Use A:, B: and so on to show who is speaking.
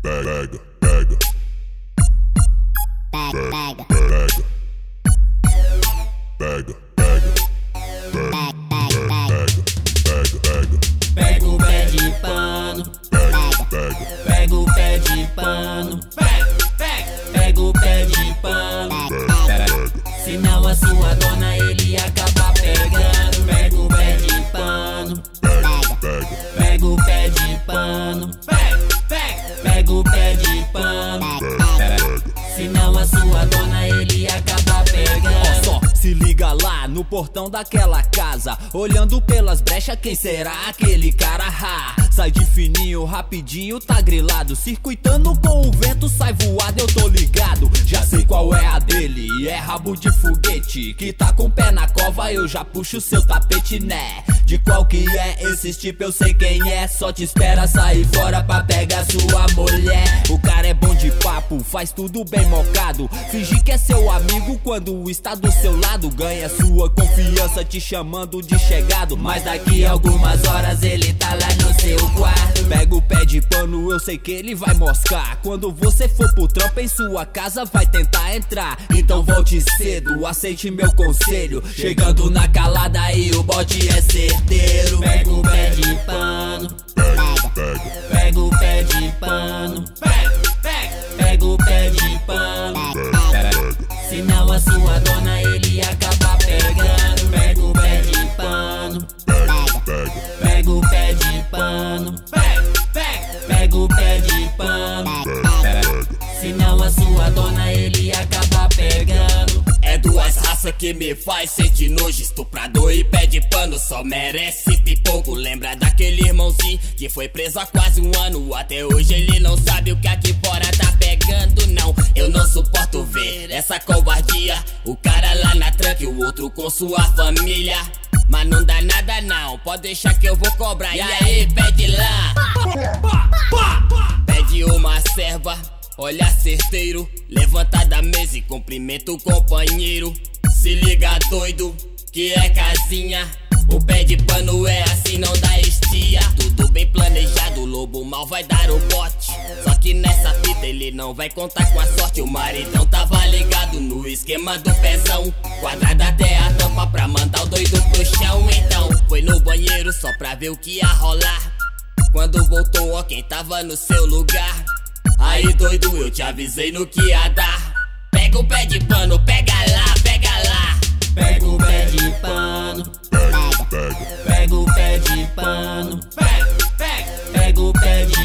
A: Pega, pega, pega, pega, pega, pega,
B: pega o pé de pano, pega o pé de pano, pega o pé de pano, senão a sua dona ele acaba pegando. Pega o pé de pano, pega o pé de pano, pega o pé de pano, senão a sua dona ele acaba pegando.
C: Só se liga lá no portão daquela casa, olhando pelas brechas, quem será aquele cara? Sai de fininho, rapidinho, tá grilado, circuitando com o vento, sai voado, eu tô ligado. Já sei qual é a dele, é rabo de foguete, que tá com o pé na cova, eu já puxo seu tapete, né? De qual que é esses tipo, eu sei quem é, só te espera sair fora pra pegar sua mulher. O cara é bom de papo, faz tudo bem mocado, fingir que é seu amigo quando está do seu lado, ganha sua confiança te chamando de chegado, mas daqui a algumas horas ele tá lá no seu quarto. Pega o pé de pano, eu sei que ele vai moscar, quando você for pro trampo em sua casa vai tentar entrar. Então volte cedo, aceite meu conselho, chegando na calada e o bote é certeiro.
B: Pega o pé de pano, pega o pé de pano, pega o pé de pano, senão a sua dona ele acaba pegando. Pega o pé de pano, pega o pé de pano, pega o pé de pano, senão a sua dona ele acaba pegando.
D: É duas raças que me faz sentir nojo, estuprador e pé de pano só merece pipoco. Lembra daquele irmãozinho que foi preso há quase um ano, até hoje ele não sabe o que aqui fora tá pegando. Não, eu não suporto ver essa covardia, o cara lá na tranca e o outro com sua família. Mas não dá nada não, pode deixar que eu vou cobrar. E aí, pede lá, pede uma serva, olha certeiro, levanta da mesa e cumprimenta o companheiro. Se liga doido, que é casinha, o pé de pano é assim, não dá estia. Tudo bem planejado, o lobo mal vai dar o bote, só que nessa fita ele não vai contar com a sorte. O maridão tava ligado no esquema do pezão, quadrada até a tampa pra mandar o doido pro chão. Então foi no banheiro só pra ver o que ia rolar, quando voltou ó quem tava no seu lugar. Aí doido, eu te avisei no que ia dar. Pega o pé de pano, pega lá, pega lá.
B: Pega o pé de pano, pega o pé de pano, pega o pé de